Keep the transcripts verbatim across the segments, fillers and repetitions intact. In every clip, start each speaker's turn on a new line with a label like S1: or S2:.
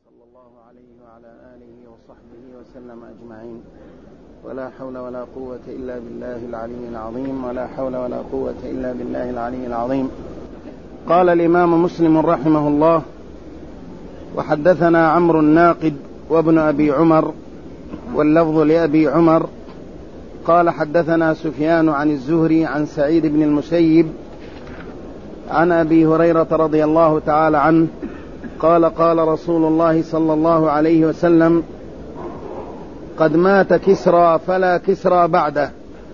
S1: صلى الله عليه وعلى آله وصحبه وسلم أجمعين. ولا حول ولا قوة إلا بالله العلي العظيم ولا حول ولا قوة إلا بالله العلي العظيم. قال الإمام مسلم رحمه الله: وحدثنا عمرو الناقد وابن أبي عمر واللفظ لأبي عمر قال حدثنا سفيان عن الزهري عن سعيد بن المسيب عن أبي هريرة رضي الله تعالى عنه قال قال رسول الله صلى الله عليه وسلم: قد مات كسرى فلا كسرى بعده،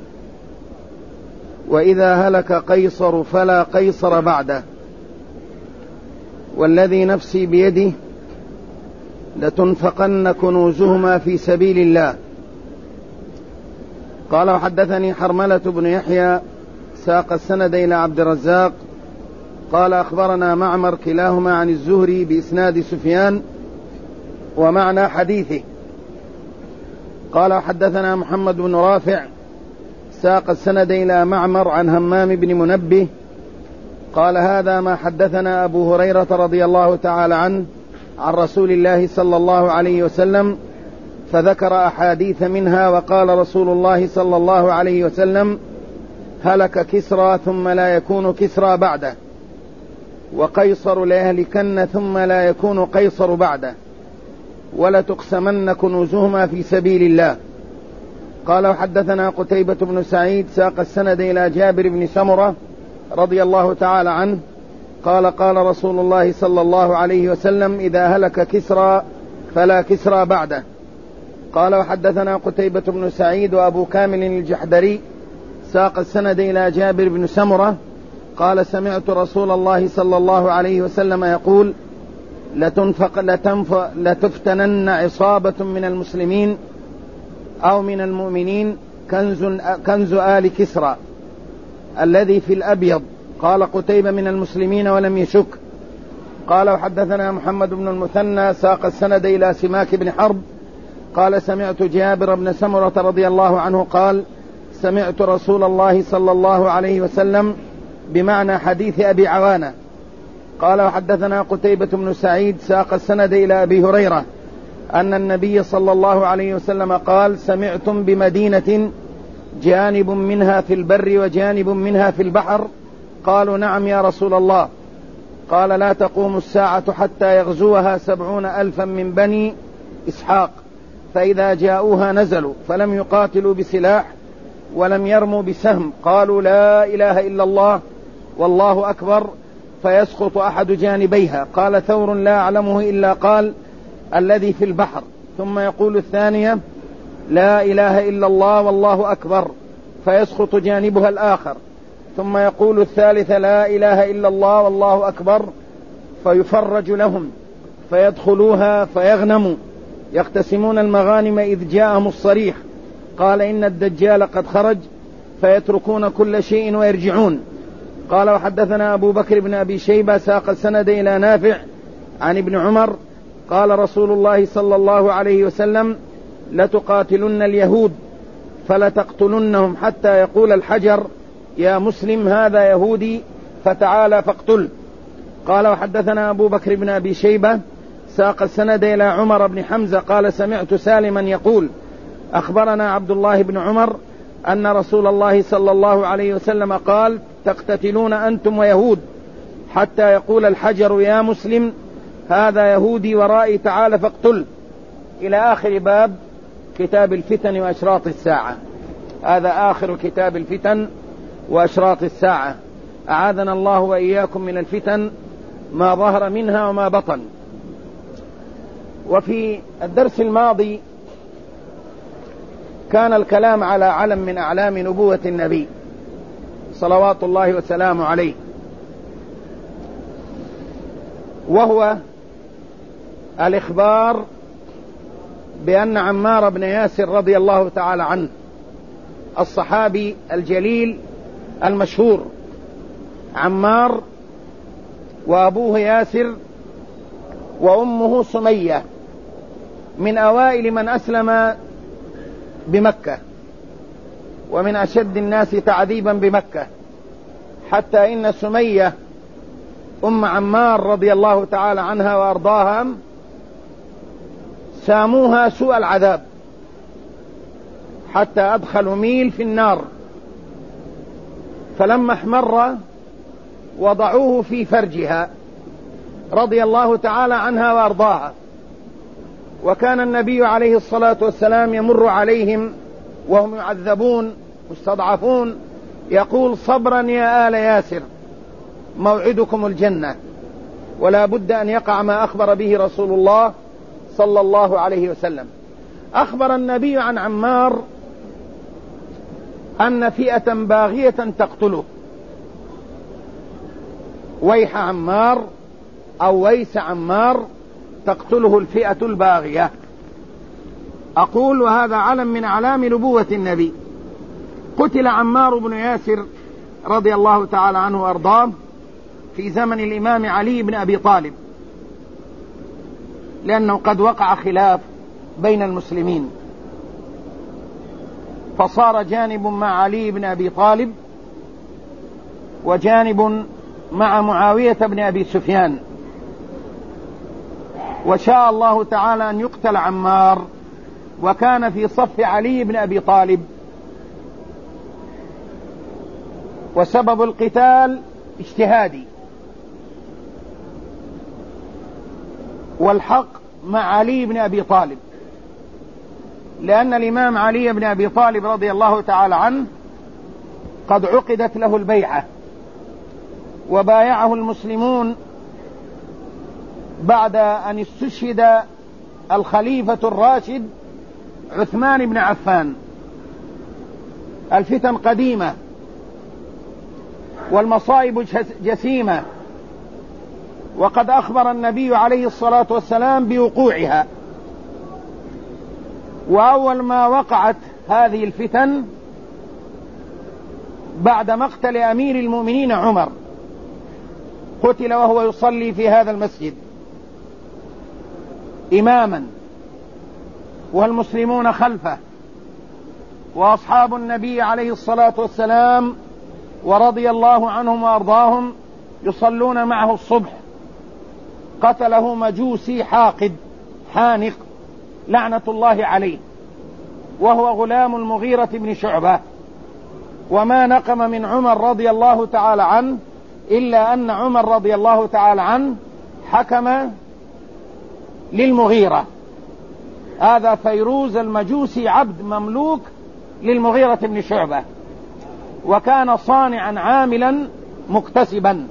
S1: وإذا هلك قيصر فلا قيصر بعده، والذي نفسي بيده لتنفقن كنوزهما في سبيل الله. قال وحدثني حرملة بن يحيى ساق السند إلى عبد الرزاق قال أخبرنا معمر كلاهما عن الزهري بإسناد سفيان ومعنى حديثه. قال حدثنا محمد بن رافع ساق السند إلى معمر عن همام بن منبه قال هذا ما حدثنا أبو هريرة رضي الله تعالى عنه عن رسول الله صلى الله عليه وسلم، فذكر أحاديث منها وقال رسول الله صلى الله عليه وسلم: هلك كسرى ثم لا يكون كسرى بعده، وقيصر ليهلكن ثم لا يكون قيصر بعده، ولتقسمن كنوزهما في سبيل الله. قال وحدثنا قتيبة بن سعيد ساق السند إلى جابر بن سمرة رضي الله تعالى عنه قال قال رسول الله صلى الله عليه وسلم: إذا هلك كسرى فلا كسرى بعده. قال وحدثنا قتيبة بن سعيد وأبو كامل الجحدري ساق السند إلى جابر بن سمرة قال سمعت رسول الله صلى الله عليه وسلم يقول: لتنفق لتنف لتفتنن عصابة من المسلمين أو من المؤمنين كنز, كنز آل كسرى الذي في الأبيض. قال قتيبة: من المسلمين ولم يشك. قال وحدثنا محمد بن المثنى ساق السند إلى سماك بن حرب قال سمعت جابر بن سمرة رضي الله عنه قال: سمعت رسول الله صلى الله عليه وسلم بمعنى حديث أبي عوانة. قال وحدثنا قتيبة بن سعيد ساق السند إلى أبي هريرة أن النبي صلى الله عليه وسلم قال: سمعتم بمدينة جانب منها في البر وجانب منها في البحر؟ قالوا: نعم يا رسول الله. قال: لا تقوم الساعة حتى يغزوها سبعون ألفا من بني إسحاق، فإذا جاءوها نزلوا فلم يقاتلوا بسلاح ولم يرموا بسهم، قالوا: لا إله إلا الله والله أكبر، فيسقط أحد جانبيها. قال ثور: لا أعلمه إلا قال: الذي في البحر. ثم يقول الثانية: لا إله إلا الله والله أكبر، فيسقط جانبها الآخر. ثم يقول الثالث: لا إله إلا الله والله أكبر، فيفرج لهم فيدخلوها فيغنموا، يقتسمون المغانم إذ جاءهم الصريح. قال: إن الدجال قد خرج، فيتركون كل شيء ويرجعون. قال وحدثنا أبو بكر بن أبي شيبة ساق السند إلى نافع عن ابن عمر قال رسول الله صلى الله عليه وسلم: لتقاتلن اليهود فلتقتلنهم حتى يقول الحجر: يا مسلم هذا يهودي فتعالى فاقتل. قال وحدثنا أبو بكر بن أبي شيبة ساق السند إلى عمر بن حمزة قال: سمعت سالما يقول: أخبرنا عبد الله بن عمر أن رسول الله صلى الله عليه وسلم قال: تقتتلون أنتم ويهود حتى يقول الحجر: يا مسلم هذا يهودي ورائي تعالى فاقتل، إلى آخر باب كتاب الفتن وأشراط الساعة. هذا آخر كتاب الفتن وأشراط الساعة، أعاذنا الله وإياكم من الفتن ما ظهر منها وما بطن. وفي الدرس الماضي كان الكلام على علم من أعلام نبوة النبي صلوات الله وسلامه عليه، وهو الإخبار بأن عمار بن ياسر رضي الله تعالى عنه الصحابي الجليل المشهور، عمار وأبوه ياسر وأمه سمية، من أوائل من أسلم بمكة ومن أشد الناس تعذيبا بمكة، حتى إن سمية أم عمار رضي الله تعالى عنها وأرضاها ساموها سوء العذاب حتى أدخلوا ميل في النار، فلما احمر وضعوه في فرجها رضي الله تعالى عنها وأرضاها. وكان النبي عليه الصلاة والسلام يمر عليهم وهم يعذبون مستضعفون يقول: صبرا يا آل ياسر، موعدكم الجنة. ولا بد أن يقع ما أخبر به رسول الله صلى الله عليه وسلم. أخبر النبي عن عمار أن فئة باغية تقتله. ويح عمار أو ويس عمار، تقتله الفئة الباغية. أقول وهذا علم من أعلام نبوة النبي. قتل عمار بن ياسر رضي الله تعالى عنه وأرضاه في زمن الإمام علي بن أبي طالب، لأنه قد وقع خلاف بين المسلمين، فصار جانب مع علي بن أبي طالب وجانب مع معاوية بن أبي سفيان. وشاء الله تعالى أن يقتل عمار، وكان في صف علي بن أبي طالب. وسبب القتال اجتهادي، والحق مع علي بن أبي طالب، لأن الإمام علي بن أبي طالب رضي الله تعالى عنه قد عقدت له البيعة، وبايعه المسلمون بعد أن استشهد الخليفة الراشد عثمان بن عفان. الفتن قديمة والمصائب جسيمة، وقد أخبر النبي عليه الصلاة والسلام بوقوعها. وأول ما وقعت هذه الفتن بعد مقتل أمير المؤمنين عمر، قتل وهو يصلي في هذا المسجد إماما، والمسلمون خلفه، وأصحاب النبي عليه الصلاة والسلام ورضي الله عنهم وأرضاهم يصلون معه الصبح. قتله مجوسي حاقد حانق لعنة الله عليه، وهو غلام المغيرة بن شعبة. وما نقم من عمر رضي الله تعالى عنه إلا أن عمر رضي الله تعالى عنه حكم للمغيرة. هذا فيروز المجوسي عبد مملوك للمغيرة بن شعبة، وكان صانعا عاملا مكتسبا.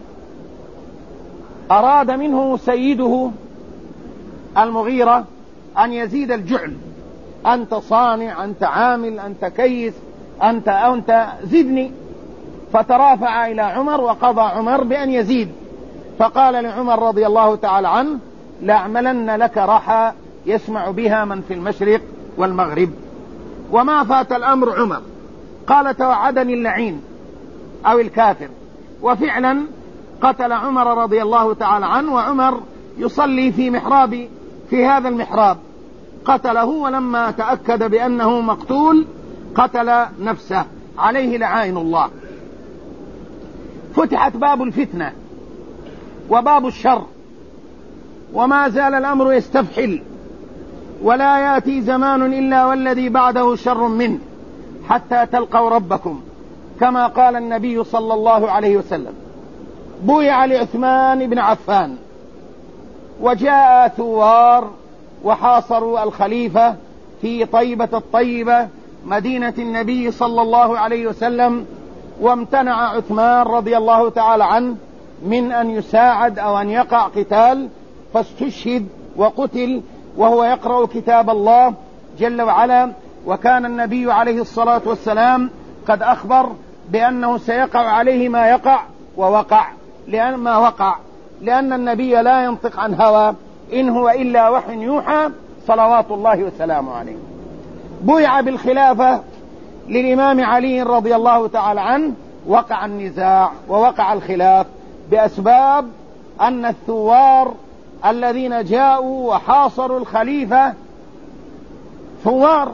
S1: أراد منه سيده المغيرة أن يزيد الجعل: أنت صانع، أنت عامل، أنت كيس، أنت أنت زدني. فترافع إلى عمر، وقضى عمر بأن يزيد. فقال لعمر رضي الله تعالى عنه: لأعملن لك رحى يسمع بها من في المشرق والمغرب. وما فات الأمر عمر، قال: توعدني اللعين أو الكافر. وفعلا قتل عمر رضي الله تعالى عنه، وعمر يصلي في محراب في هذا المحراب، قتله. ولما تأكد بأنه مقتول قتل نفسه، عليه لعائن الله. فتحت باب الفتنة وباب الشر، وما زال الأمر يستفحل، ولا يأتي زمان إلا والذي بعده شر منه حتى تلقوا ربكم، كما قال النبي صلى الله عليه وسلم. بويع لعثمان بن عفان، وجاء ثوار وحاصروا الخليفة في طيبة الطيبة مدينة النبي صلى الله عليه وسلم. وامتنع عثمان رضي الله تعالى عنه من أن يساعد أو أن يقع قتال، فاستشهد وقتل وهو يقرأ كتاب الله جل وعلا. وكان النبي عليه الصلاة والسلام قد أخبر بأنه سيقع عليه ما يقع ووقع، لأن ما وقع لأن النبي لا ينطق عن هوى، إن هو إلا وحي يوحى صلوات الله وسلامه عليه. بويع بالخلافة للإمام علي رضي الله تعالى عنه. وقع النزاع ووقع الخلاف بأسباب أن الثوار الذين جاءوا وحاصروا الخليفة ثوار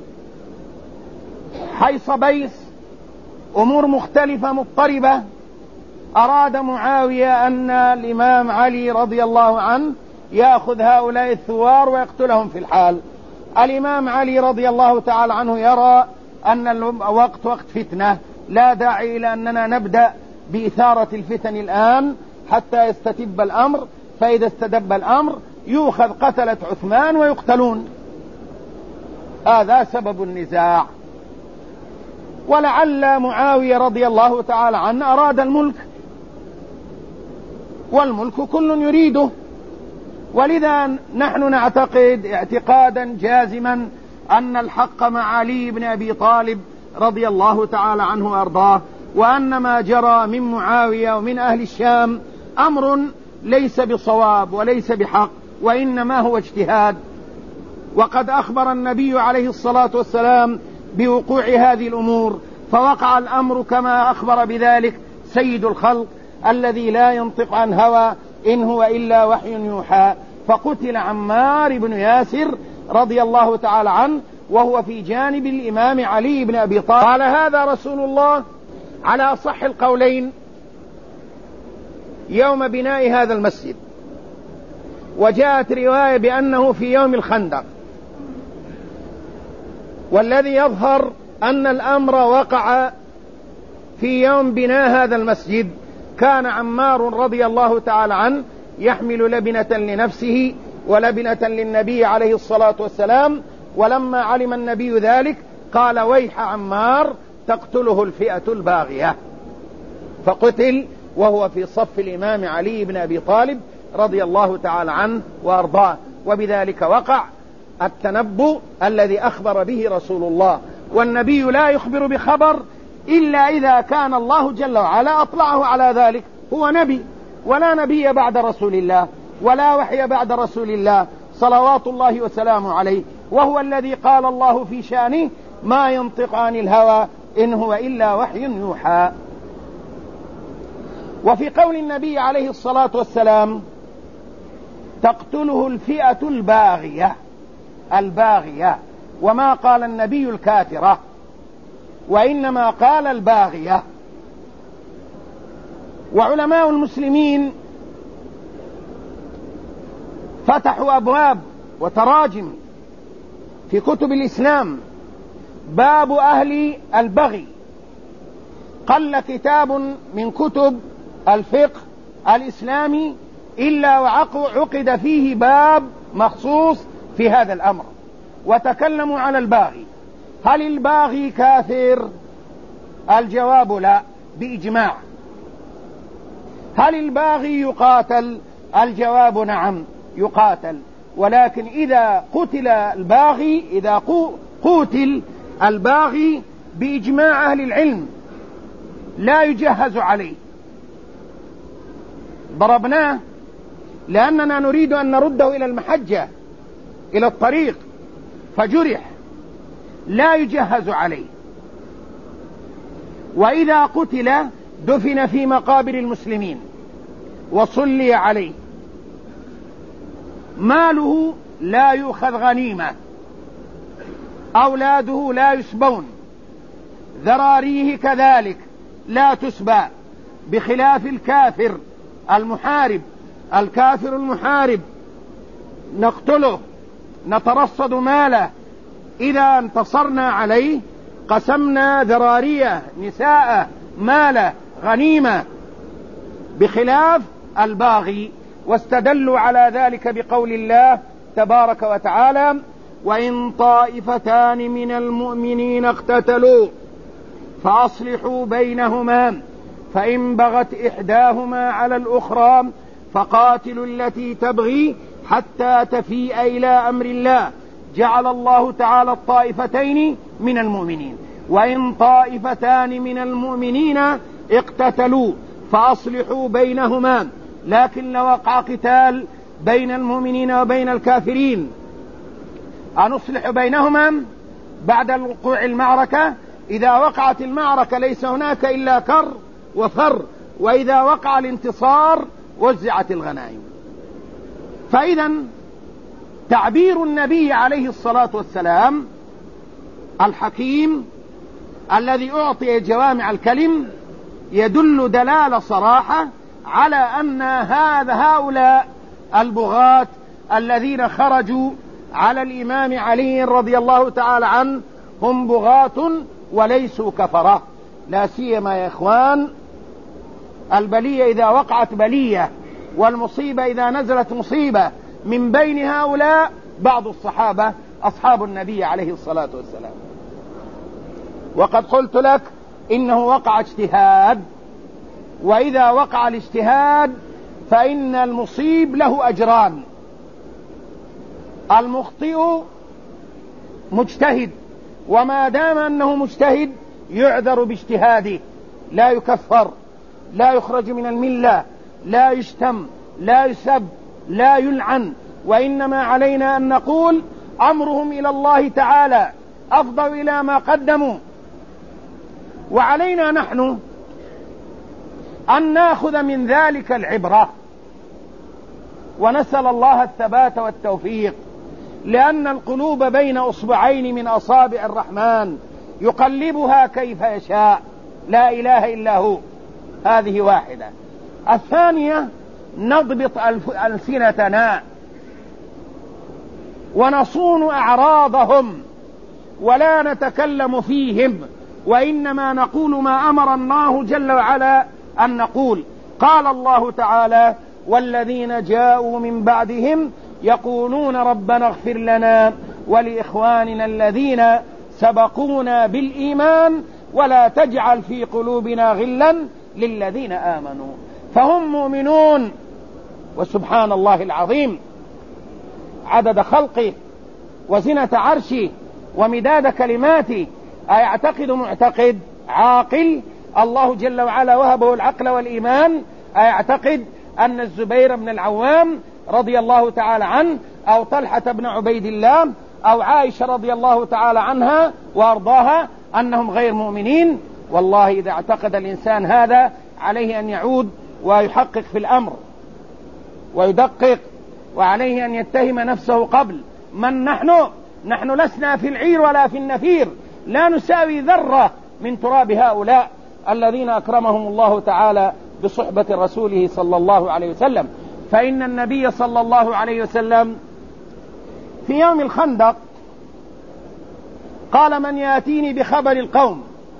S1: حيص بيس، أمور مختلفة مضطربة. أراد معاوية أن الإمام علي رضي الله عنه يأخذ هؤلاء الثوار ويقتلهم في الحال. الإمام علي رضي الله تعالى عنه يرى أن الوقت وقت فتنة، لا داعي إلى أننا نبدأ بإثارة الفتن الآن حتى يستتب الأمر، فإذا استدب الأمر يؤخذ قتلة عثمان ويقتلون. هذا سبب النزاع. ولعل معاوية رضي الله تعالى عنه أراد الملك، والملك كل يريده، ولذا نحن نعتقد اعتقادا جازما أن الحق مع علي بن أبي طالب رضي الله تعالى عنه وأرضاه، وأن ما جرى من معاوية ومن أهل الشام أمر ليس بصواب وليس بحق، وإنما هو اجتهاد. وقد أخبر النبي عليه الصلاة والسلام بوقوع هذه الأمور، فوقع الأمر كما أخبر بذلك سيد الخلق الذي لا ينطق عن هوى إن هو إلا وحي يوحى، فقتل عمار بن ياسر رضي الله تعالى عنه وهو في جانب الإمام علي بن أبي طالب. قال هذا رسول الله على أصح القولين يوم بناء هذا المسجد، وجاءت رواية بأنه في يوم الخندق، والذي يظهر أن الأمر وقع في يوم بناء هذا المسجد. كان عمار رضي الله تعالى عنه يحمل لبنة لنفسه ولبنة للنبي عليه الصلاة والسلام، ولما علم النبي ذلك قال ويح عمار تقتله الفئة الباغية، فقتل وهو في صف الإمام علي بن أبي طالب رضي الله تعالى عنه وأرضاه. وبذلك وقع التنبؤ الذي أخبر به رسول الله، والنبي لا يخبر بخبر إلا إذا كان الله جل وعلا أطلعه على ذلك. هو نبي، ولا نبي بعد رسول الله، ولا وحي بعد رسول الله صلوات الله وسلامه عليه، وهو الذي قال الله في شأنه ما ينطق عن الهوى إن هو إلا وحي يوحى. وفي قول النبي عليه الصلاة والسلام تقتله الفئة الباغية، الباغية، وما قال النبي الكافرة، وإنما قال الباغية. وعلماء المسلمين فتحوا أبواب وتراجم في كتب الإسلام باب أهل البغي. قل كتاب من كتب الفقه الإسلامي إلا وعقد فيه باب مخصوص في هذا الأمر، وتكلموا على الباغي. هل الباغي كافر؟ الجواب لا بإجماع. هل الباغي يقاتل؟ الجواب نعم يقاتل، ولكن إذا قتل الباغي، إذا قتل الباغي بإجماع أهل العلم لا يجهز عليه. ضربناه لأننا نريد أن نرده إلى المحجة، إلى الطريق، فجرح، لا يجهز عليه. وإذا قتل دفن في مقابر المسلمين وصلي عليه. ماله لا يؤخذ غنيمة، أولاده لا يسبون، ذراريه كذلك لا تسبى، بخلاف الكافر المحارب. الكافر المحارب نقتله، نترصد ماله، إذا انتصرنا عليه قسمنا ذراريه، نساءه، ماله، غنيمة، بخلاف الباغي. واستدلوا على ذلك بقول الله تبارك وتعالى وإن طائفتان من المؤمنين اقتتلوا فأصلحوا بينهما فإن بغت إحداهما على الأخرى فقاتلوا التي تبغي حتى تفيء إلى أمر الله جعل الله تعالى الطائفتين من المؤمنين. وإن طائفتان من المؤمنين اقتتلوا فأصلحوا بينهما. لكن لو وقع قتال بين المؤمنين وبين الكافرين أنصلح بينهما بعد وقوع المعركة؟ إذا وقعت المعركة ليس هناك إلا كر وفر، وإذا وقع الانتصار وزعت الغنائم. فإذا تعبير النبي عليه الصلاة والسلام الحكيم الذي أعطي جوامع الكلم يدل دلالة صراحة على أن هذا هؤلاء البغاة الذين خرجوا على الإمام علي رضي الله تعالى عنه هم بغاة وليسوا كفرة. لا سيما يا إخوان البلية إذا وقعت بلية والمصيبة إذا نزلت مصيبة من بين هؤلاء بعض الصحابة أصحاب النبي عليه الصلاة والسلام. وقد قلت لك إنه وقع اجتهاد، وإذا وقع الاجتهاد فإن المصيب له أجران. المخطئ مجتهد، وما دام أنه مجتهد يعذر باجتهاده، لا يكفر، لا يخرج من الملة، لا يشتم، لا يسب، لا يلعن، وإنما علينا أن نقول أمرهم إلى الله تعالى أفضل إلى ما قدموا. وعلينا نحن أن نأخذ من ذلك العبرة ونسأل الله الثبات والتوفيق، لأن القلوب بين أصبعين من أصابع الرحمن يقلبها كيف يشاء، لا إله إلا هو. هذه واحدة. الثانية نضبط ألسنتنا ونصون أعراضهم ولا نتكلم فيهم، وإنما نقول ما أمر الله جل وعلا أن نقول. قال الله تعالى: والذين جاءوا من بعدهم يقولون ربنا اغفر لنا ولإخواننا الذين سبقونا بالإيمان ولا تجعل في قلوبنا غلا للذين آمنوا. فهم مؤمنون. وسبحان الله العظيم عدد خلقه وزنة عرشه ومداد كلماته، أيعتقد معتقد عاقل الله جل وعلا وهبه العقل والإيمان أيعتقد أن الزبير بن العوام رضي الله تعالى عنه أو طلحة بن عبيد الله أو عائشة رضي الله تعالى عنها وأرضاها أنهم غير مؤمنين؟ والله إذا اعتقد الإنسان هذا عليه أن يعود ويحقق في الأمر ويدقق، وعليه أن يتهم نفسه قبل. من نحن؟ نحن لسنا في العير ولا في النفير، لا نساوي ذرة من تراب هؤلاء الذين أكرمهم الله تعالى بصحبة رسوله صلى الله عليه وسلم. فإن النبي صلى الله عليه وسلم في يوم الخندق قال: من يأتيني بخبر القوم؟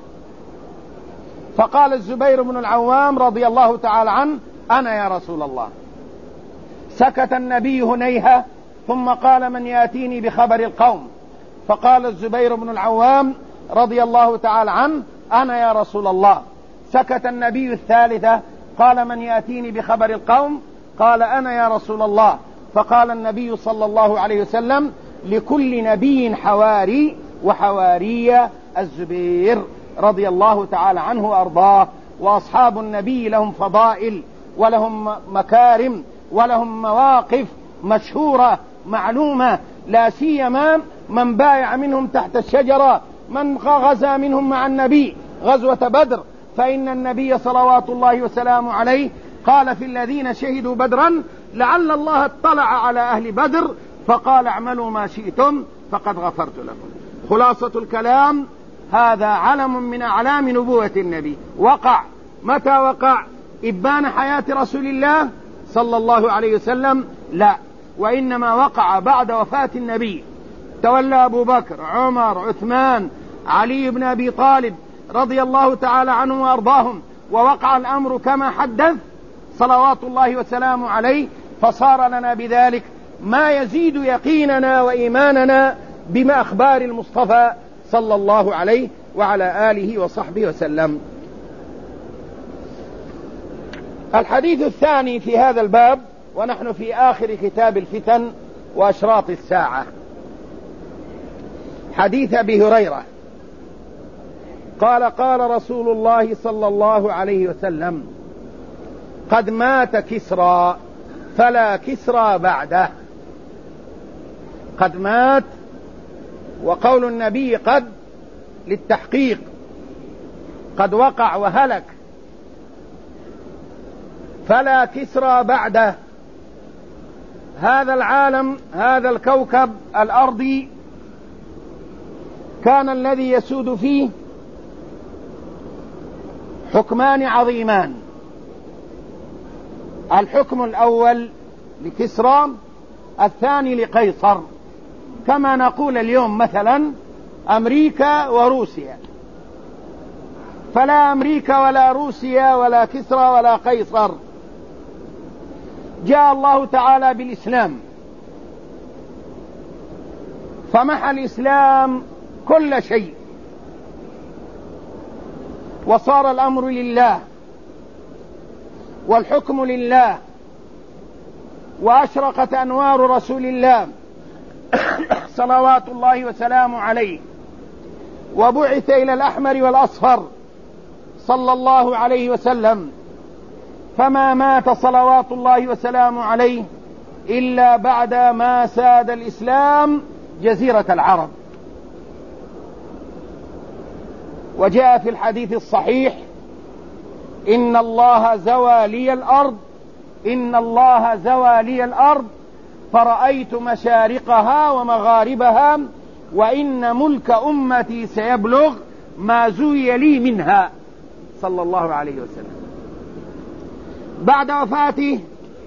S1: فقال الزبير بن العوام رضي الله تعالى عنه: أنا يا رسول الله. سكت النبي هنيهة ثم قال: من يأتيني بخبر القوم؟ فقال الزبير بن العوام رضي الله تعالى عنه: أنا يا رسول الله. سكت النبي الثالثة قال: من يأتيني بخبر القوم؟ قال: أنا يا رسول الله. فقال النبي صلى الله عليه وسلم: لكل نبي حواري، وحواري الزبير رضي الله تعالى عنه وأرضاه. وأصحاب النبي لهم فضائل ولهم مكارم ولهم مواقف مشهورة معلومة، لا سيما من بايع منهم تحت الشجرة، من غزا منهم مع النبي غزوة بدر، فإن النبي صلوات الله وسلامه عليه قال في الذين شهدوا بدرا: لعل الله اطلع على أهل بدر فقال: اعملوا ما شئتم فقد غفرت لكم. خلاصة الكلام: هذا علم من أعلام نبوة النبي. وقع متى وقع؟ إبان حياة رسول الله صلى الله عليه وسلم؟ لا، وإنما وقع بعد وفاة النبي. تولى أبو بكر، عمر، عثمان، علي بن أبي طالب رضي الله تعالى عنهم وأرضاهم، ووقع الأمر كما حدث صلوات الله وسلامه عليه، فصار لنا بذلك ما يزيد يقيننا وإيماننا بما أخبار المصطفى صلى الله عليه وعلى آله وصحبه وسلم. الحديث الثاني في هذا الباب، ونحن في آخر كتاب الفتن وأشراط الساعة، حديث أبي هريرة قال: قال رسول الله صلى الله عليه وسلم: قد مات كسرى فلا كسرى بعده. قد مات، وقول النبي قد للتحقيق، قد وقع وهلك، فلا كسرى بعده. هذا العالم، هذا الكوكب الأرضي، كان الذي يسود فيه حكمان عظيمان. الحكم الأول لكسرى، الثاني لقيصر، كما نقول اليوم مثلا أمريكا وروسيا، فلا أمريكا ولا روسيا ولا كسرى ولا قيصر. جاء الله تعالى بالإسلام فمحى الإسلام كل شيء، وصار الأمر لله والحكم لله، وأشرقت أنوار رسول الله صلوات الله وسلامه عليه، وبعث إلى الأحمر والأصفر صلى الله عليه وسلم، فما مات صلوات الله وسلامه عليه إلا بعد ما ساد الإسلام جزيرة العرب. وجاء في الحديث الصحيح: إن الله زوى لي الأرض إن الله زوى لي الأرض فرأيت مشارقها ومغاربها، وإن ملك أمتي سيبلغ ما زوي لي منها، صلى الله عليه وسلم. بعد وفاته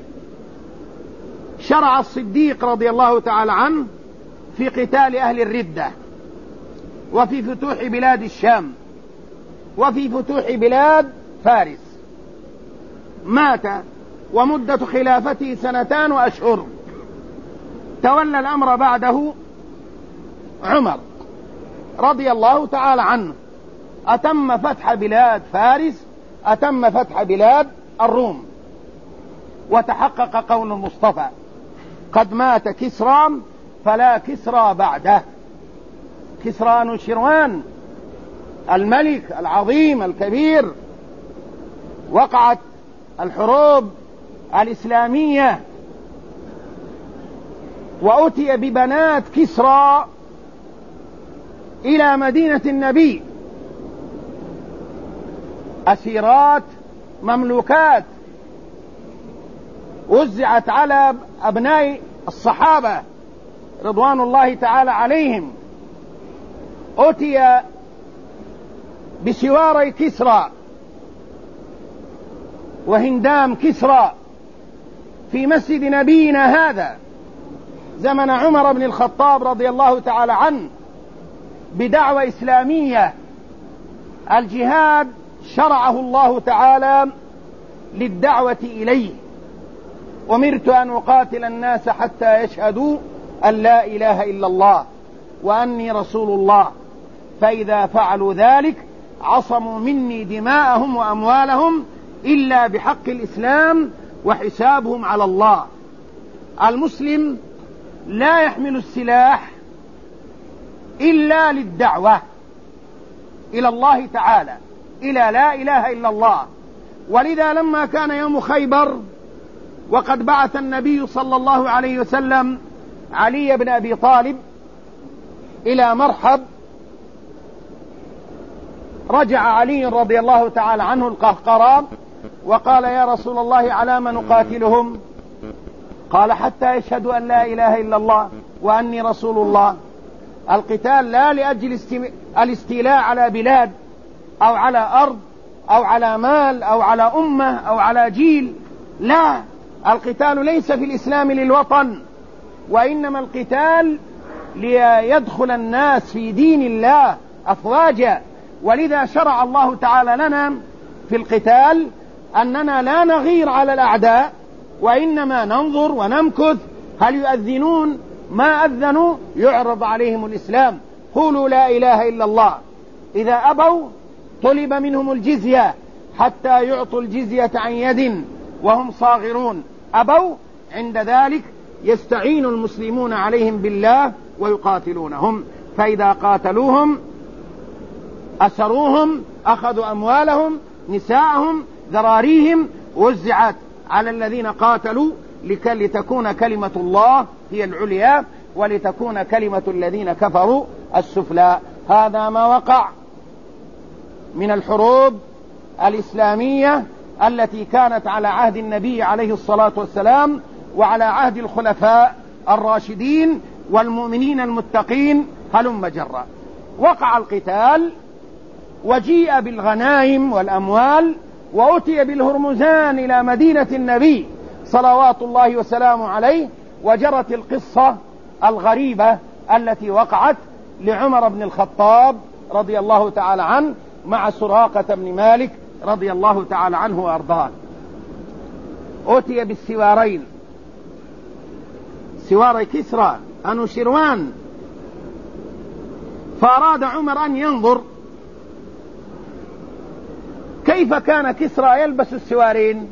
S1: شرع الصديق رضي الله تعالى عنه في قتال أهل الردة، وفي فتوح بلاد الشام، وفي فتوح بلاد فارس. مات ومدة خلافته سنتان وأشهر. تولى الأمر بعده عمر رضي الله تعالى عنه، أتم فتح بلاد فارس، أتم فتح بلاد الروم، وتحقق قول المصطفى: قد مات كسرى فلا كسرى بعده. كسرى نوشروان الملك العظيم الكبير. وقعت الحروب الإسلامية، وأتي ببنات كسرى إلى مدينة النبي، أسيرات مملوكات، وزعت على أبناء الصحابة رضوان الله تعالى عليهم. أتي بسواري كسرى وهندام كسرى في مسجد نبينا هذا زمن عمر بن الخطاب رضي الله تعالى عنه، بدعوة إسلامية. الجهاد شرعه الله تعالى للدعوة إليه: أمرت أن أقاتل الناس حتى يشهدوا أن لا إله إلا الله وأني رسول الله، فإذا فعلوا ذلك عصموا مني دماءهم وأموالهم إلا بحق الإسلام وحسابهم على الله. المسلم لا يحمل السلاح إلا للدعوة إلى الله تعالى، إلى لا إله إلا الله. ولذا لما كان يوم خيبر وقد بعث النبي صلى الله عليه وسلم علي بن أبي طالب إلى مرحب، رجع علي رضي الله تعالى عنه القهقرى وقال: يا رسول الله، على من نقاتلهم؟ قال: حتى يشهدوا أن لا إله إلا الله وأني رسول الله. القتال لا لأجل الاستيلاء على بلاد أو على أرض أو على مال أو على أمة أو على جيل، لا، القتال ليس في الإسلام للوطن، وإنما القتال ليدخل الناس في دين الله أفواجا. ولذا شرع الله تعالى لنا في القتال أننا لا نغير على الأعداء، وإنما ننظر ونمكث هل يؤذنون، ما أذنوا يعرض عليهم الإسلام: قولوا لا إله إلا الله. إذا أبوا طلب منهم الجزية حتى يعطوا الجزية عن يد وهم صاغرون. أبوا، عند ذلك يستعين المسلمون عليهم بالله ويقاتلونهم، فإذا قاتلوهم أسروهم، أخذوا أموالهم، نساءهم، ذراريهم، وزعت على الذين قاتلوا لتكون كلمة الله هي العليا ولتكون كلمة الذين كفروا السفلى. هذا ما وقع من الحروب الإسلامية التي كانت على عهد النبي عليه الصلاة والسلام وعلى عهد الخلفاء الراشدين والمؤمنين المتقين هلم جرا. وقع القتال وجيء بالغنائم والأموال، وأتي بالهرمزان إلى مدينة النبي صلوات الله وسلامه عليه. وجرت القصة الغريبة التي وقعت لعمر بن الخطاب رضي الله تعالى عنه مع سراقة بن مالك رضي الله تعالى عنه وأرضاه. أتي بالسوارين، سواري كسرى أنوشروان، فأراد عمر أن ينظر كيف كان كسرى يلبس السوارين،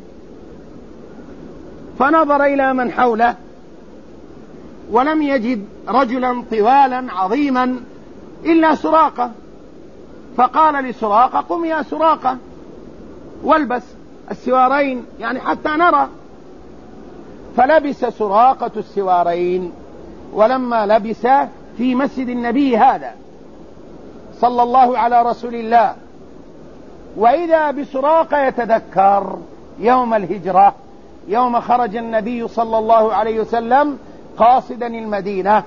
S1: فنظر إلى من حوله ولم يجد رجلا طوالا عظيما إلا سراقة، فقال لسراقة: قم يا سراقة والبس السوارين يعني حتى نرى. فلبس سراقة السوارين، ولما لبس في مسجد النبي هذا صلى الله على رسول الله، وإذا بسراقة يتذكر يوم الهجرة، يوم خرج النبي صلى الله عليه وسلم قاصدا المدينة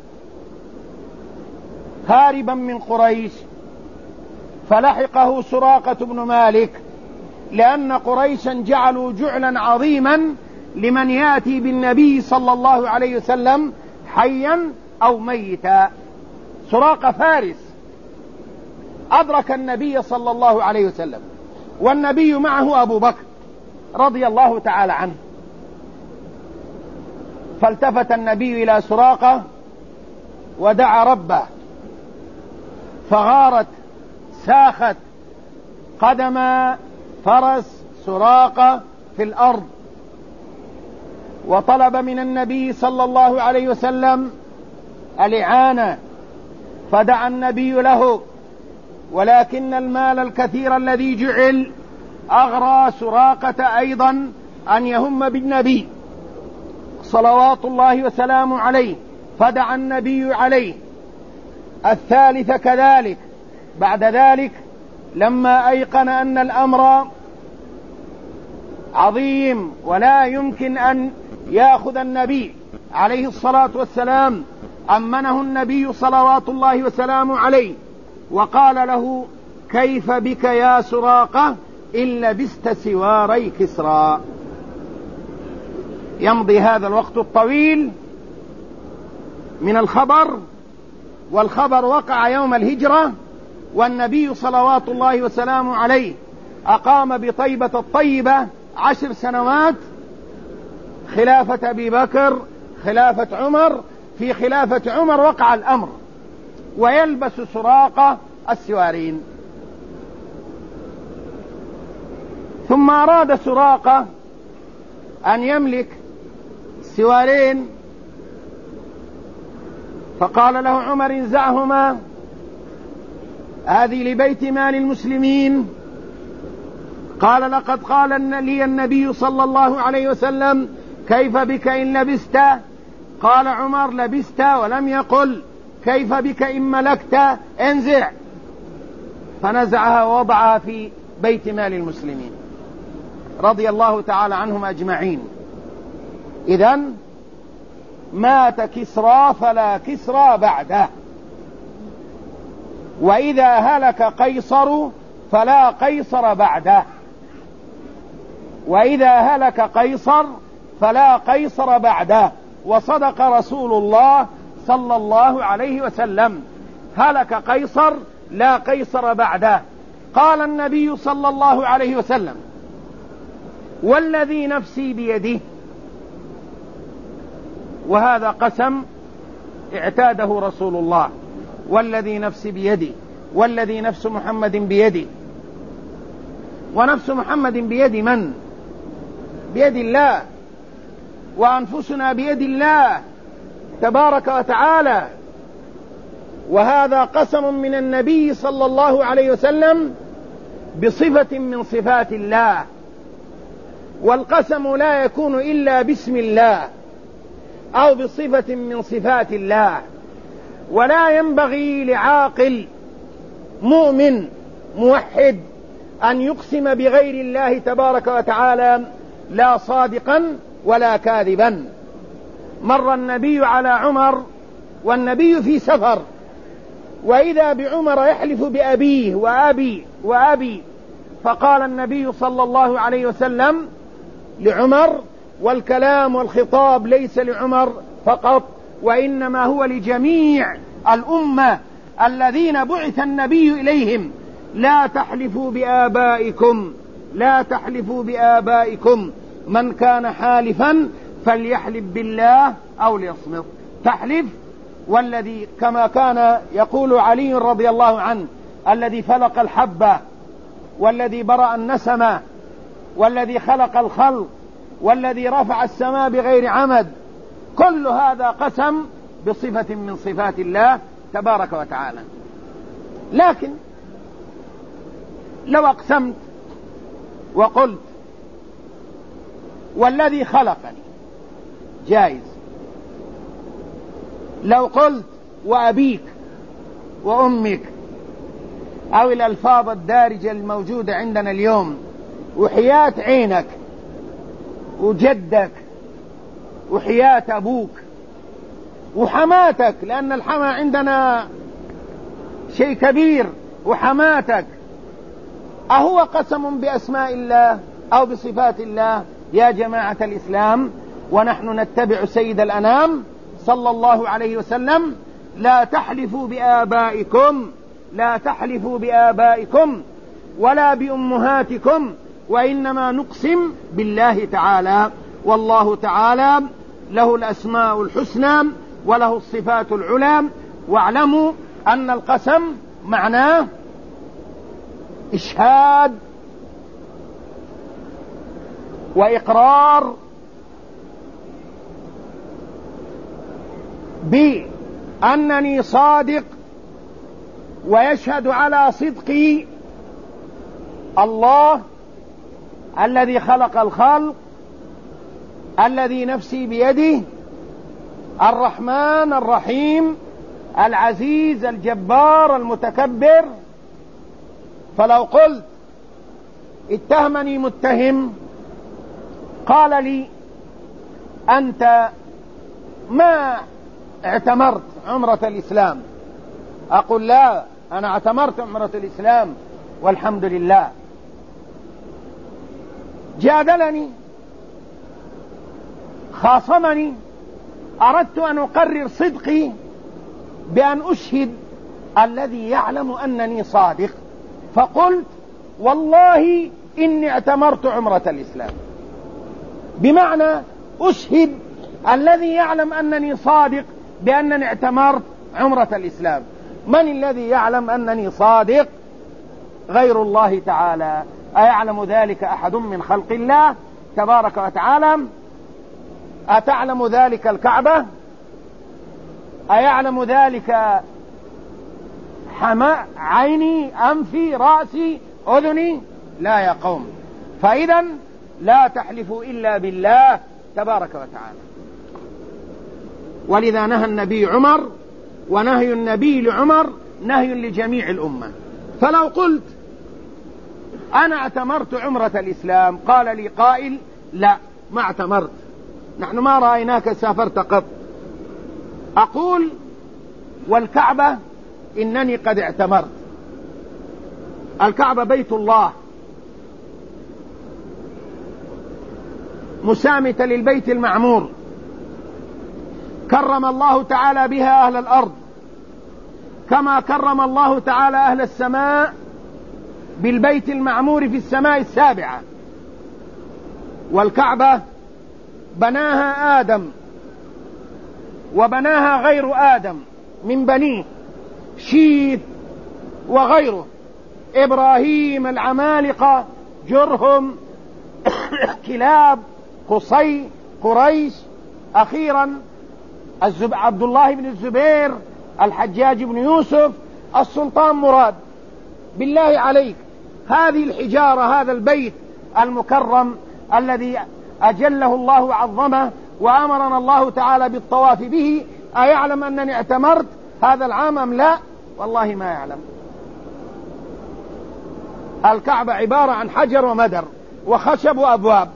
S1: هاربا من قريش، فلحقه سراقة بن مالك، لأن قريشا جعلوا جعلا عظيما لمن يأتي بالنبي صلى الله عليه وسلم حيا أو ميتا. سراقة فارس أدرك النبي صلى الله عليه وسلم، والنبي معه أبو بكر رضي الله تعالى عنه. فالتفت النبي إلى سراقة ودعا ربه، فغارت ساخت قدم فرس سراقة في الأرض، وطلب من النبي صلى الله عليه وسلم الإعانة، فدعا النبي له، ولكن المال الكثير الذي جعل أغرى سراقة أيضا أن يهم بالنبي صلوات الله وسلامه عليه، فدعا النبي عليه. الثالث كذلك. بعد ذلك لما أيقن أن الأمر عظيم ولا يمكن أن يأخذ النبي عليه الصلاة والسلام، أمنه النبي صلوات الله وسلامه عليه وقال له: كيف بك يا سراقة إن لبست سواري كسرى. يمضي هذا الوقت الطويل من الخبر، والخبر وقع يوم الهجرة، والنبي صلوات الله وسلامه عليه أقام بطيبة الطيبة عشر سنوات، خلافة أبي بكر، خلافة عمر. في خلافة عمر وقع الأمر، ويلبس سراقة السوارين. ثم أراد سراقة أن يملك سوارين، فقال له عمر: انزعهما، هذه لبيت مال المسلمين. قال: لقد قال لي النبي صلى الله عليه وسلم: كيف بك إن لبست؟ قال عمر: لبست، ولم يقل كيف بك إن ملكت، انزع. فنزعها ووضعها في بيت مال المسلمين رضي الله تعالى عنهم أجمعين. إذن مات كسرى فلا كسرى بعده، وإذا هلك قيصر فلا قيصر بعده، وإذا هلك قيصر فلا قيصر بعده. وصدق رسول الله صلى الله عليه وسلم: هلك قيصر لا قيصر بعده. قال النبي صلى الله عليه وسلم: والذي نفسي بيده، وهذا قسم اعتاده رسول الله: والذي نفسي بيدي، والذي نفس محمد بيدي. ونفس محمد بيد من؟ بيد الله، وأنفسنا بيد الله تبارك وتعالى. وهذا قسم من النبي صلى الله عليه وسلم بصفة من صفات الله، والقسم لا يكون إلا باسم الله أو بصفة من صفات الله. ولا ينبغي لعاقل مؤمن موحد أن يقسم بغير الله تبارك وتعالى، لا صادقا ولا كاذبا. مر النبي على عمر والنبي في سفر، وإذا بعمر يحلف بأبيه وأبي وأبي، فقال النبي صلى الله عليه وسلم لعمر:
S2: والكلام والخطاب ليس لعمر فقط، وإنما هو لجميع الأمة الذين بعث النبي إليهم. لا تحلفوا بآبائكم، لا تحلفوا بآبائكم، من كان حالفا فليحلف بالله أو ليصمت. تحلف والذي كما كان يقول علي رضي الله عنه: الذي فلق الحبة، والذي برأ النسمة، والذي خلق الخلق، والذي رفع السماء بغير عمد، كل هذا قسم بصفة من صفات الله تبارك وتعالى. لكن لو أقسمت وقلت والذي خلقني جائز، لو قلت وأبيك وأمك أو الألفاظ الدارجة الموجودة عندنا اليوم، وحياة عينك وجدك وحياة أبوك وحماتك، لأن الحما عندنا شيء كبير، وحماتك، أهو قسم بأسماء الله أو بصفات الله يا جماعة الإسلام؟ ونحن نتبع سيد الأنام صلى الله عليه وسلم: لا تحلفوا بآبائكم، لا تحلفوا بآبائكم ولا بأمهاتكم، وإنما نقسم بالله تعالى، والله تعالى له الأسماء الحسنى وله الصفات العلى. واعلموا أن القسم معناه إشهاد وإقرار بأنني صادق، ويشهد على صدقي الله الذي خلق الخلق، الذي نفسي بيده، الرحمن الرحيم العزيز الجبار المتكبر. فلو قلت اتهمني متهم قال لي: أنت ما اعتمرت عمرة الإسلام، أقول: لا، أنا اعتمرت عمرة الإسلام والحمد لله. جادلني، خاصمني، أردت أن أقرر صدقي بأن أشهد الذي يعلم أنني صادق، فقلت: والله إني اعتمرت عمرة الإسلام، بمعنى أشهد الذي يعلم أنني صادق بأنني اعتمرت عمرة الإسلام. من الذي يعلم أنني صادق؟ غير الله تعالى. أيعلم ذلك أحد من خلق الله تبارك وتعالى؟ أتعلم ذلك الكعبة؟ أيعلم ذلك حماء عيني، أنفي، رأسي، أذني؟ لا يا قوم. فإذا لا تحلفوا إلا بالله تبارك وتعالى. ولذا نهى النبي عمر، ونهي النبي لعمر نهي لجميع الأمة. فلو قلت أنا اعتمرت عمرة الإسلام، قال لي قائل: لا، ما اعتمرت، نحن ما رأيناك سافرت قط، أقول: والكعبة إنني قد اعتمرت. الكعبة بيت الله، مسامة للبيت المعمور، كرم الله تعالى بها أهل الأرض، كما كرم الله تعالى أهل السماء بالبيت المعمور في السماء السابعة. والكعبة بناها آدم، وبناها غير آدم من بنيه، شيث وغيره، إبراهيم، العمالقة، جرهم، كلاب، قصي، قريش، أخيرا عبد الله بن الزبير، الحجاج بن يوسف، السلطان مراد. بالله عليك، هذه الحجارة، هذا البيت المكرم الذي أجله الله وعظمه وأمرنا الله تعالى بالطواف به، أيعلم أنني اعتمرت هذا العام أم لا؟ والله ما يعلم. الكعبة عبارة عن حجر ومدر وخشب وأبواب.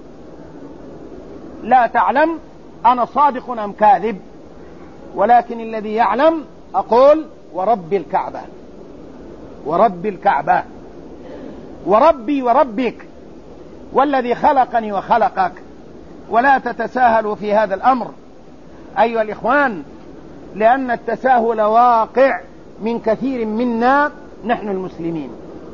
S2: لا تعلم أنا صادق أم كاذب، ولكن الذي يعلم أقول: ورب الكعبة، ورب الكعبة، وربي وربك، والذي خلقني وخلقك، ولا تتساهلوا في هذا الأمر أيها الإخوان، لأن التساهل واقع من كثير منا نحن المسلمين.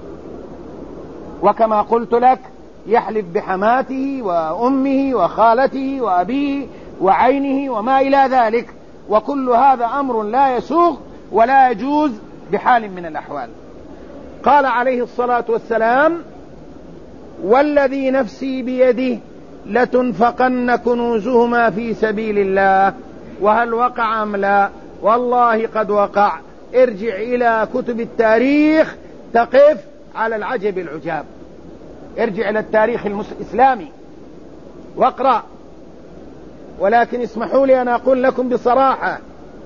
S2: وكما قلت لك يحلف بحماته وأمه وخالته وأبيه وعينه وما إلى ذلك، وكل هذا أمر لا يسوغ ولا يجوز بحال من الأحوال. قال عليه الصلاة والسلام: والذي نفسي بيده لتنفقن كنوزهما في سبيل الله. وهل وقع أم لا؟ والله قد وقع. ارجع إلى كتب التاريخ تقف على العجب العجاب. ارجع إلى التاريخ الإسلامي واقرأ. ولكن اسمحوا لي أن أقول لكم بصراحة،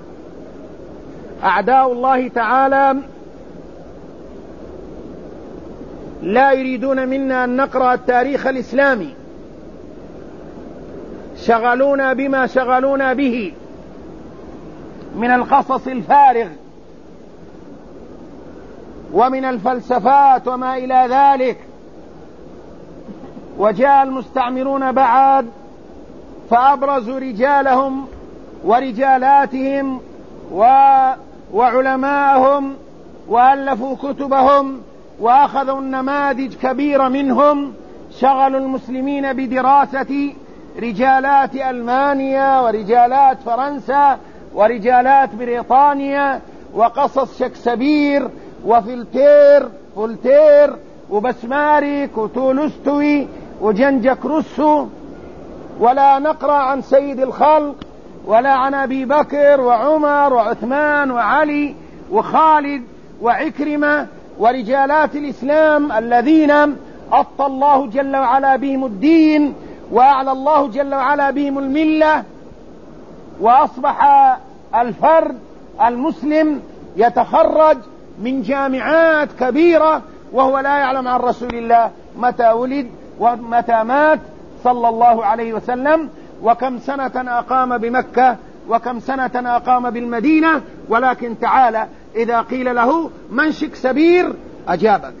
S2: أعداء الله تعالى لا يريدون منا أن نقرأ التاريخ الإسلامي، شغلونا بما شغلونا به من القصص الفارغ ومن الفلسفات وما إلى ذلك. وجاء المستعمرون بعد فأبرزوا رجالهم ورجالاتهم و... وعلماءهم وألفوا كتبهم وأخذوا النماذج كبيرة منهم، شغلوا المسلمين بدراسة رجالات ألمانيا ورجالات فرنسا ورجالات بريطانيا وقصص شكسبير وفلتير فولتير وبسمارك وتولستوي وجنجك روسو، ولا نقرأ عن سيد الخلق ولا عن أبي بكر وعمر وعثمان وعلي وخالد وعكرمة ورجالات الإسلام الذين أطى الله جل وعلا بهم الدين وأعلى الله جل وعلا بهم الملة، وأصبح الفرد المسلم يتخرج من جامعات كبيرة وهو لا يعلم عن رسول الله متى ولد ومتى مات صلى الله عليه وسلم، وكم سنة أقام بمكة وكم سنة أقام بالمدينة. ولكن تعالى إذا قيل له من شكسبير أجابك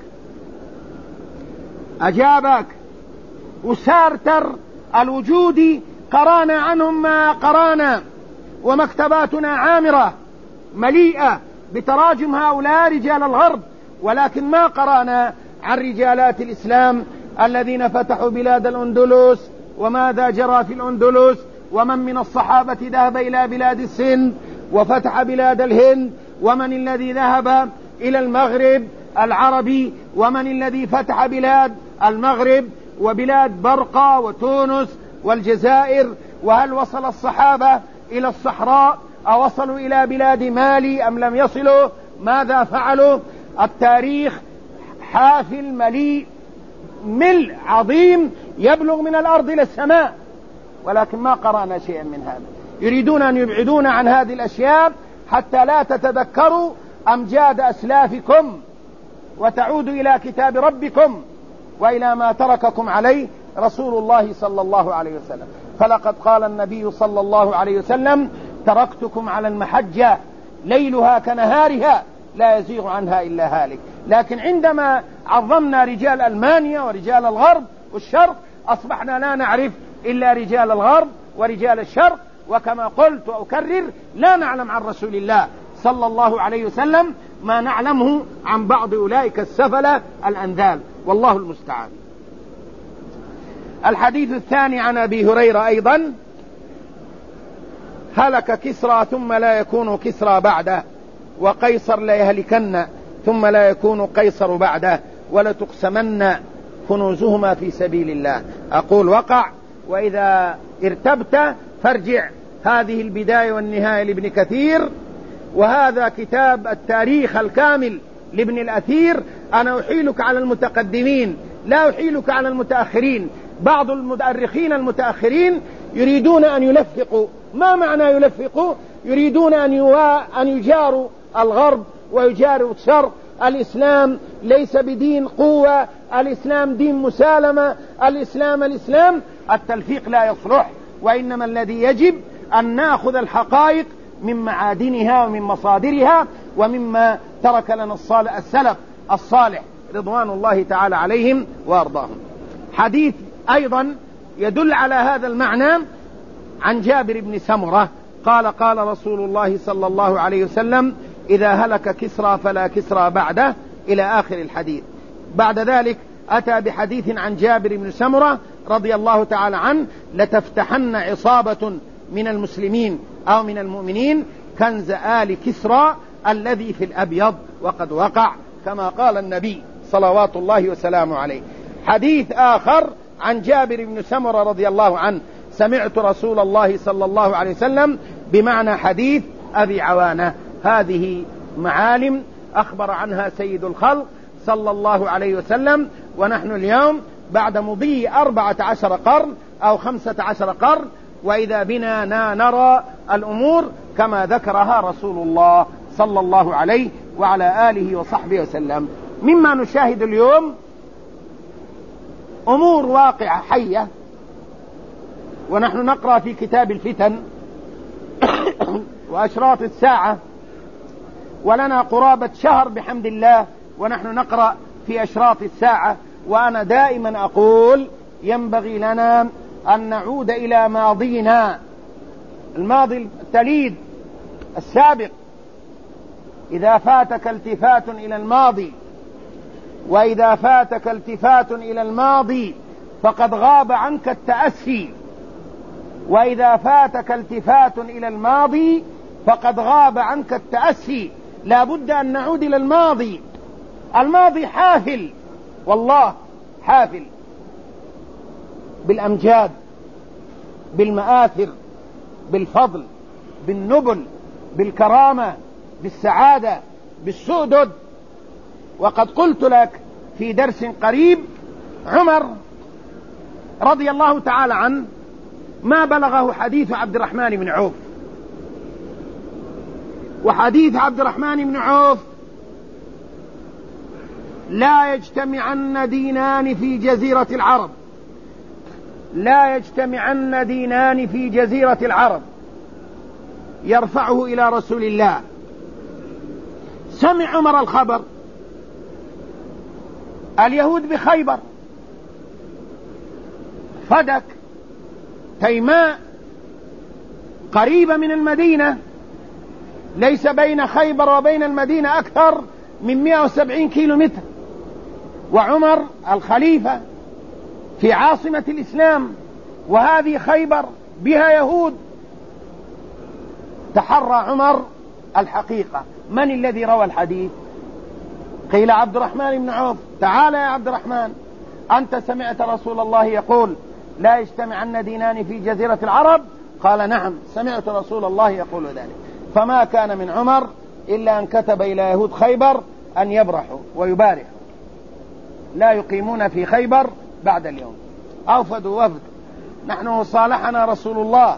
S2: أجابك وسارتر الوجودي قرانا عنهم ما قرانا، ومكتباتنا عامرة مليئة بتراجم هؤلاء رجال الغرب، ولكن ما قرانا عن رجالات الإسلام الذين فتحوا بلاد الأندلس وماذا جرى في الأندلس، ومن من الصحابة ذهب إلى بلاد السند وفتح بلاد الهند، ومن الذي ذهب إلى المغرب العربي، ومن الذي فتح بلاد المغرب وبلاد برقة وتونس والجزائر، وهل وصل الصحابة إلى الصحراء أو وصلوا إلى بلاد مالي أم لم يصلوا، ماذا فعلوا. التاريخ حافل مليء ملء عظيم يبلغ من الأرض إلى السماء، ولكن ما قرأنا شيئا من هذا. يريدون أن يبعدونا عن هذه الأشياء حتى لا تتذكروا أمجاد أسلافكم وتعودوا إلى كتاب ربكم وإلى ما ترككم عليه رسول الله صلى الله عليه وسلم. فلقد قال النبي صلى الله عليه وسلم: تركتكم على المحجة ليلها كنهارها لا يزيغ عنها إلا هالك. لكن عندما عظمنا رجال ألمانيا ورجال الغرب والشرق أصبحنا لا نعرف إلا رجال الغرب ورجال الشرق، وكما قلت وأكرر لا نعلم عن رسول الله صلى الله عليه وسلم ما نعلمه عن بعض أولئك السفلة الأنذال، والله المستعان. الحديث الثاني عن أبي هريرة أيضا: هلك كسرى ثم لا يكون كسرى بعده، وقيصر لا يهلكن ثم لا يكون قيصر بعده، ولتقسمن كنوزهما في سبيل الله. أقول وقع، وإذا ارتبت فارجع. هذه البداية والنهاية لابن كثير، وهذا كتاب التاريخ الكامل لابن الأثير. أنا أحيلك على المتقدمين لا أحيلك على المتأخرين. بعض المؤرخين المتأخرين يريدون أن يلفقوا. ما معنى يلفقوا؟ يريدون أن, يوا... أن يجاروا الغرب ويجاروا الشرق. الإسلام ليس بدين قوة، الإسلام دين مسالمة، الإسلام الإسلام. التلفيق لا يصلح، وإنما الذي يجب أن نأخذ الحقائق من معادنها ومن مصادرها ومما ترك لنا السلف الصالح رضوان الله تعالى عليهم وأرضاهم. حديث أيضا يدل على هذا المعنى عن جابر بن سمرة قال قال رسول الله صلى الله عليه وسلم إذا هلك كسرى فلا كسرى بعده إلى آخر الحديث. بعد ذلك أتى بحديث عن جابر بن سمرة رضي الله تعالى عنه لتفتحن عصابة من المسلمين أو من المؤمنين كنز آل كسرى الذي في الأبيض وقد وقع كما قال النبي صلوات الله وسلامه عليه. حديث آخر عن جابر بن سمرة رضي الله عنه سمعت رسول الله صلى الله عليه وسلم بمعنى حديث أبي عوانة. هذه معالم أخبر عنها سيد الخلق صلى الله عليه وسلم، ونحن اليوم بعد مضي أربعة عشر قرن أو خمسة عشر قرن وإذا بنا نرى الأمور كما ذكرها رسول الله صلى الله عليه وعلى آله وصحبه وسلم. مما نشاهد اليوم أمور واقعة حية، ونحن نقرأ في كتاب الفتن وأشراط الساعة، ولنا قرابة شهر بحمد الله ونحن نقرأ في أشراط الساعة. وأنا دائما أقول ينبغي لنا أن نعود إلى ماضينا، الماضي التليد السابق. إذا فاتك التفات إلى الماضي وإذا فاتك التفات إلى الماضي فقد غاب عنك التأسي، وإذا فاتك التفات إلى الماضي فقد غاب عنك التأسي. لا بد أن نعود إلى الماضي. الماضي حافل، والله حافل بالأمجاد، بالمآثر، بالفضل، بالنبل، بالكرامة، بالسعادة، بالسؤدد. وقد قلت لك في درس قريب عمر رضي الله تعالى عنه ما بلغه حديث عبد الرحمن بن عوف، وحديث عبد الرحمن بن عوف لا يجتمعن دينان في جزيرة العرب، لا يجتمعن دينان في جزيرة العرب يرفعه إلى رسول الله. سمع عمر الخبر، اليهود بخيبر، فدك، تيماء قريبة من المدينة، ليس بين خيبر وبين المدينة أكثر من مئة وسبعين كيلو متر، وعمر الخليفة في عاصمة الإسلام، وهذه خيبر بها يهود. تحرى عمر الحقيقة. من الذي روى الحديث؟ قيل عبد الرحمن بن عوف. تعال يا عبد الرحمن، أنت سمعت رسول الله يقول لا يجتمعن دينان في جزيرة العرب؟ قال نعم، سمعت رسول الله يقول ذلك. فما كان من عمر إلا أن كتب إلى يهود خيبر أن يبرحوا ويبارحوا، لا يقيمون في خيبر بعد اليوم. أوفدوا وفد، نحن صالحنا رسول الله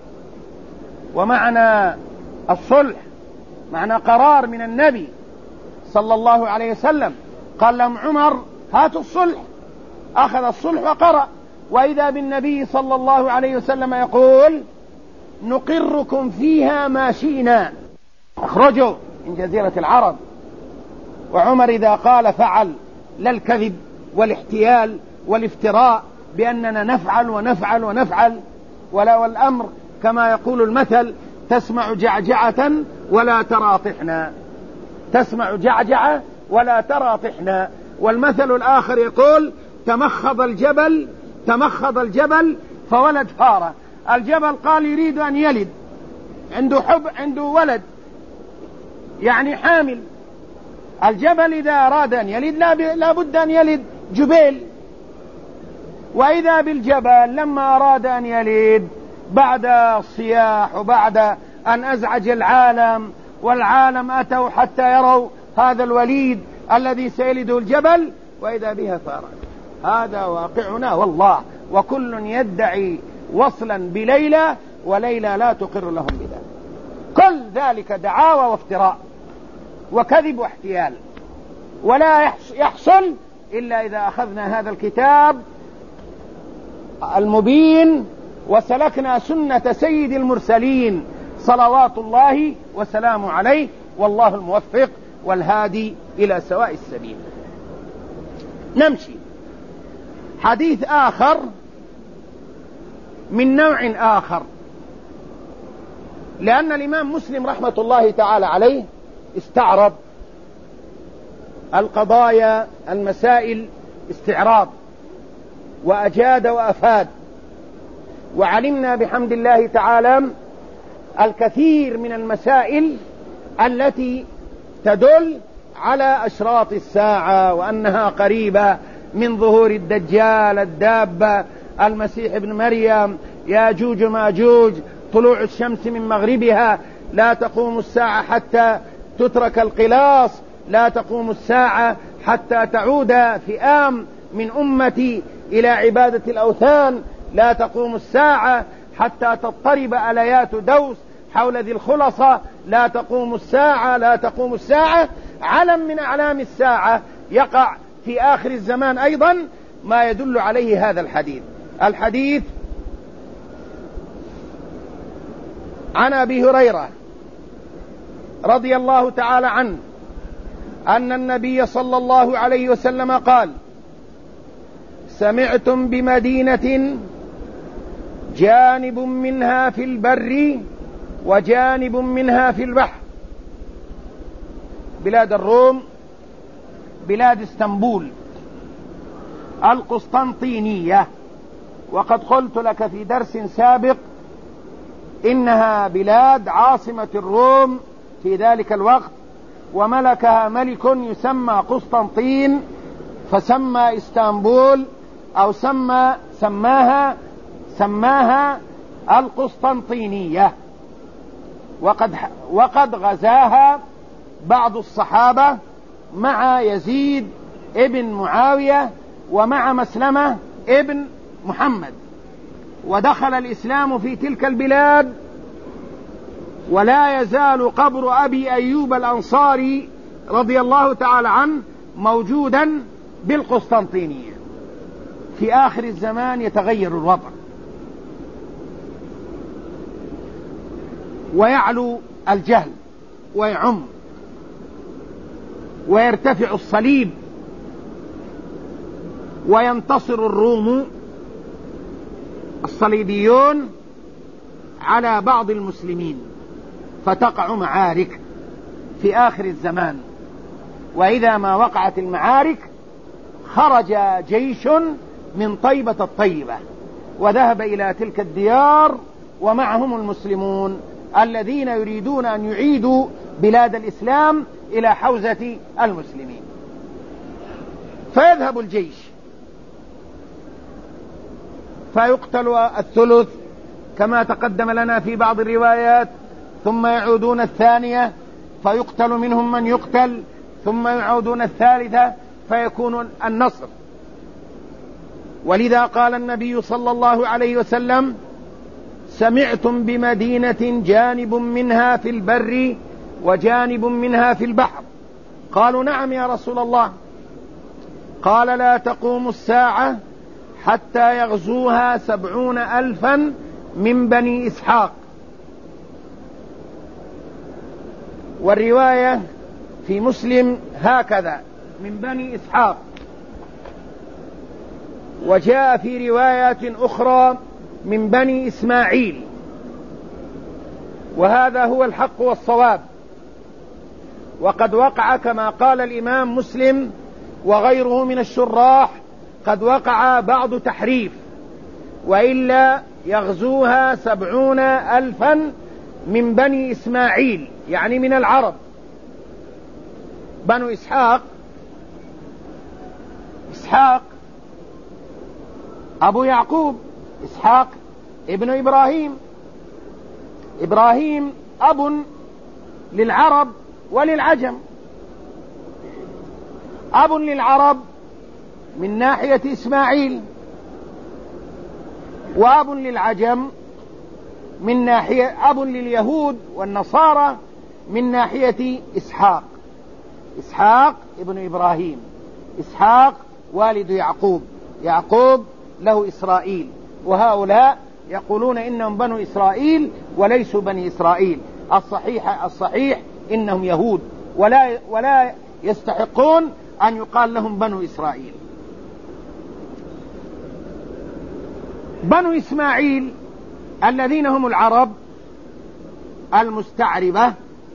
S2: ومعنا الصلح، معنا قرار من النبي صلى الله عليه وسلم. قال لهم عمر هاتوا الصلح، أخذ الصلح وقرأ، وإذا بالنبي صلى الله عليه وسلم يقول نقركم فيها ما شئنا، اخرجوا من جزيرة العرب. وعمر إذا قال فعل، لا الكذب والاحتيال والافتراء بأننا نفعل ونفعل ونفعل، ولا والأمر كما يقول المثل تسمع جعجعة ولا ترى طحنا، تسمع جعجعة ولا ترى طحنا. والمثل الآخر يقول تمخض الجبل تمخض الجبل فولد فارة. الجبل قال يريد أن يلد، عنده حب، عنده ولد يعني حامل. الجبل إذا أراد أن يلد لا بد أن يلد جبيل. وإذا بالجبل لما أراد أن يلد بعد الصياح وبعد أن أزعج العالم والعالم أتوا حتى يروا هذا الوليد الذي سيلده الجبل، وإذا بها فارت. هذا واقعنا والله، وكل يدعي وصلا بليلى وليلى لا تقر لهم بذلك. كل ذلك دعاوى وافتراء وكذب واحتيال، ولا يحصل إلا إذا أخذنا هذا الكتاب المبين وسلكنا سنة سيد المرسلين صلوات الله وسلامه عليه، والله الموفق والهادي إلى سواء السبيل. نمشي. حديث آخر من نوع آخر، لأن الإمام مسلم رحمة الله تعالى عليه استعرض القضايا المسائل استعراض وأجاد وأفاد، وعلمنا بحمد الله تعالى الكثير من المسائل التي تدل على أشراط الساعة وأنها قريبة من ظهور الدجال، الدابة، المسيح ابن مريم، ياجوج ماجوج، طلوع الشمس من مغربها، لا تقوم الساعة حتى تترك القلاص، لا تقوم الساعة حتى تعود فئام من أمتي إلى عبادة الأوثان، لا تقوم الساعة حتى تضطرب أليات دوس حول ذي الخلصة، لا تقوم الساعة لا تقوم الساعة. علم من أعلام الساعة يقع في آخر الزمان أيضا ما يدل عليه هذا الحديث. الحديث عن أبي هريرة رضي الله تعالى عنه أن النبي صلى الله عليه وسلم قال: سمعتم بمدينة جانب منها في البر وجانب منها في البحر، بلاد الروم، بلاد اسطنبول، القسطنطينية. وقد قلت لك في درس سابق إنها بلاد عاصمة الروم في ذلك الوقت، وملكها ملك يسمى قسطنطين، فسمى اسطنبول أو سمى سماها سماها القسطنطينية. وقد وقد غزاها بعض الصحابة مع يزيد ابن معاوية ومع مسلمة ابن محمد، ودخل الإسلام في تلك البلاد، ولا يزال قبر أبي أيوب الأنصاري رضي الله تعالى عنه موجودا بالقسطنطينية. في آخر الزمان يتغير الوضع ويعلو الجهل ويعم ويرتفع الصليب وينتصر الروم الصليبيون على بعض المسلمين، فتقع معارك في آخر الزمان. وإذا ما وقعت المعارك خرج جيش من طيبة الطيبة وذهب إلى تلك الديار، ومعهم المسلمون الذين يريدون أن يعيدوا بلاد الإسلام إلى حوزة المسلمين. فيذهب الجيش فيقتل الثلث كما تقدم لنا في بعض الروايات، ثم يعودون الثانية فيقتل منهم من يقتل، ثم يعودون الثالثة فيكون النصر. ولذا قال النبي صلى الله عليه وسلم: سمعتم بمدينة جانب منها في البر وجانب منها في البحر. قالوا: نعم يا رسول الله. قال: لا تقوم الساعة حتى يغزوها سبعون ألفا من بني إسحاق. والرواية في مسلم هكذا: من بني إسحاق. وجاء في روايات أخرى من بني إسماعيل، وهذا هو الحق والصواب. وقد وقع كما قال الإمام مسلم وغيره من الشراح، قد وقع بعض تحريف، وإلا يغزوها سبعون ألفا من بني إسماعيل، يعني من العرب. بنو إسحاق إسحاق أبو يعقوب، إسحاق ابن إبراهيم، إبراهيم أب للعرب وللعجم، أب للعرب من ناحية إسماعيل، وأب للعجم من ناحية، أب لليهود والنصارى من ناحية إسحاق. إسحاق ابن إبراهيم، إسحاق والد يعقوب، يعقوب له إسرائيل، وهؤلاء يقولون إنهم بنو إسرائيل وليسوا بني إسرائيل. الصحيح الصحيح إنهم يهود، ولا ولا يستحقون أن يقال لهم بنو إسرائيل. بنو إسماعيل الذين هم العرب المستعربة،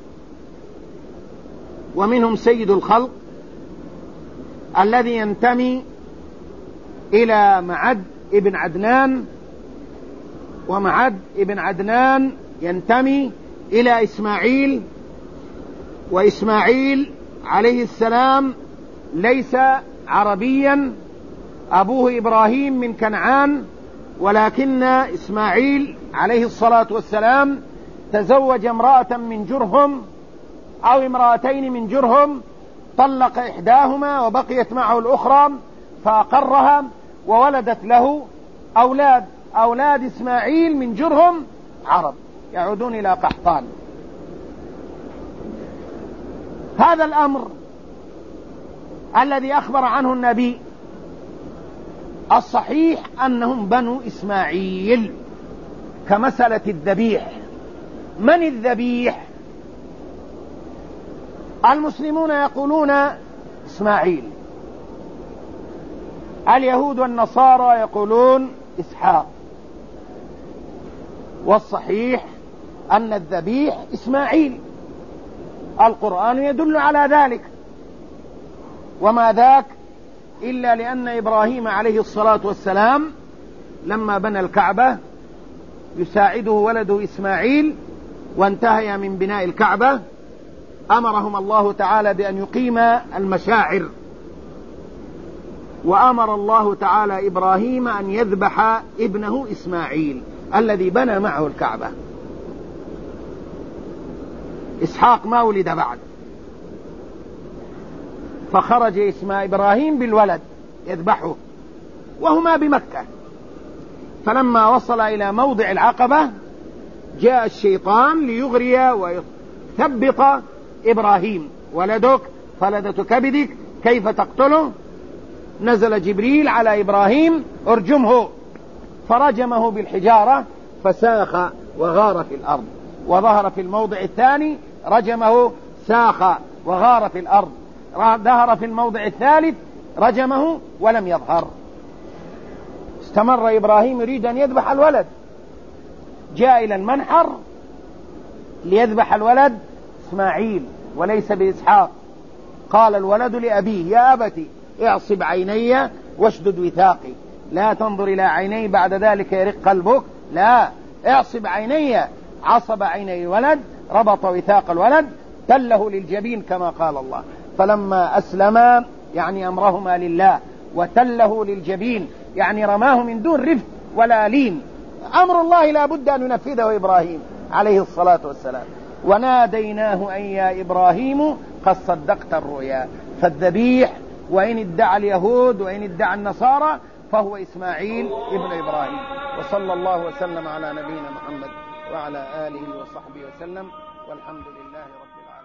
S2: ومنهم سيد الخلق الذي ينتمي إلى معد ابن عدنان، ومعد ابن عدنان ينتمي إلى إسماعيل، وإسماعيل عليه السلام ليس عربيا، أبوه إبراهيم من كنعان، ولكن إسماعيل عليه الصلاة والسلام تزوج امرأة من جرهم أو امرأتين من جرهم، طلق إحداهما وبقيت معه الأخرى فأقرها وولدت له أولاد. أولاد إسماعيل من جرهم عرب يعودون إلى قحطان. هذا الأمر الذي أخبر عنه النبي الصحيح أنهم بنو إسماعيل، كمسألة الذبيح. من الذبيح؟ المسلمون يقولون إسماعيل، اليهود والنصارى يقولون إسحاق، والصحيح أن الذبيح إسماعيل، القرآن يدل على ذلك. وما ذاك إلا لأن إبراهيم عليه الصلاة والسلام لما بنى الكعبة يساعده ولده إسماعيل، وانتهي من بناء الكعبة أمرهم الله تعالى بأن يقيم المشاعر، وأمر الله تعالى إبراهيم أن يذبح ابنه إسماعيل الذي بنى معه الكعبة. إسحاق ما ولد بعد، فخرج إسماعيل إبراهيم بالولد يذبحه وهما بمكة. فلما وصل إلى موضع العقبة جاء الشيطان ليغري ويثبط إبراهيم: ولدك فلدة كبدك كيف تقتله؟ نزل جبريل على إبراهيم: ارجمه، فرجمه بالحجارة فساخ وغار في الأرض. وظهر في الموضع الثاني رجمه ساخ وغار في الأرض. ظهر في الموضع الثالث رجمه ولم يظهر. استمر إبراهيم يريد أن يذبح الولد، جاء إلى المنحر ليذبح الولد إسماعيل وليس بإسحاق. قال الولد لأبيه: يا أبتي اعصب عيني واشدد وثاقي، لا تنظر إلى عيني بعد ذلك يرق قلبك، لا، اعصب عيني. عصب عيني الولد، ربط وثاق الولد، تله للجبين كما قال الله. فلما أسلما يعني أمرهما لله، وتله للجبين يعني رماه من دون رفق ولا لين. أمر الله لا بد أن ينفذه إبراهيم عليه الصلاة والسلام. وناديناه أن يا إبراهيم قد صدقت الرؤيا. فالذبيح وإن ادعى اليهود وإن ادعى النصارى فهو إسماعيل ابن إبراهيم. وصلى الله وسلم على نبينا محمد وعلى آله وصحبه وسلم، والحمد لله رب العالمين.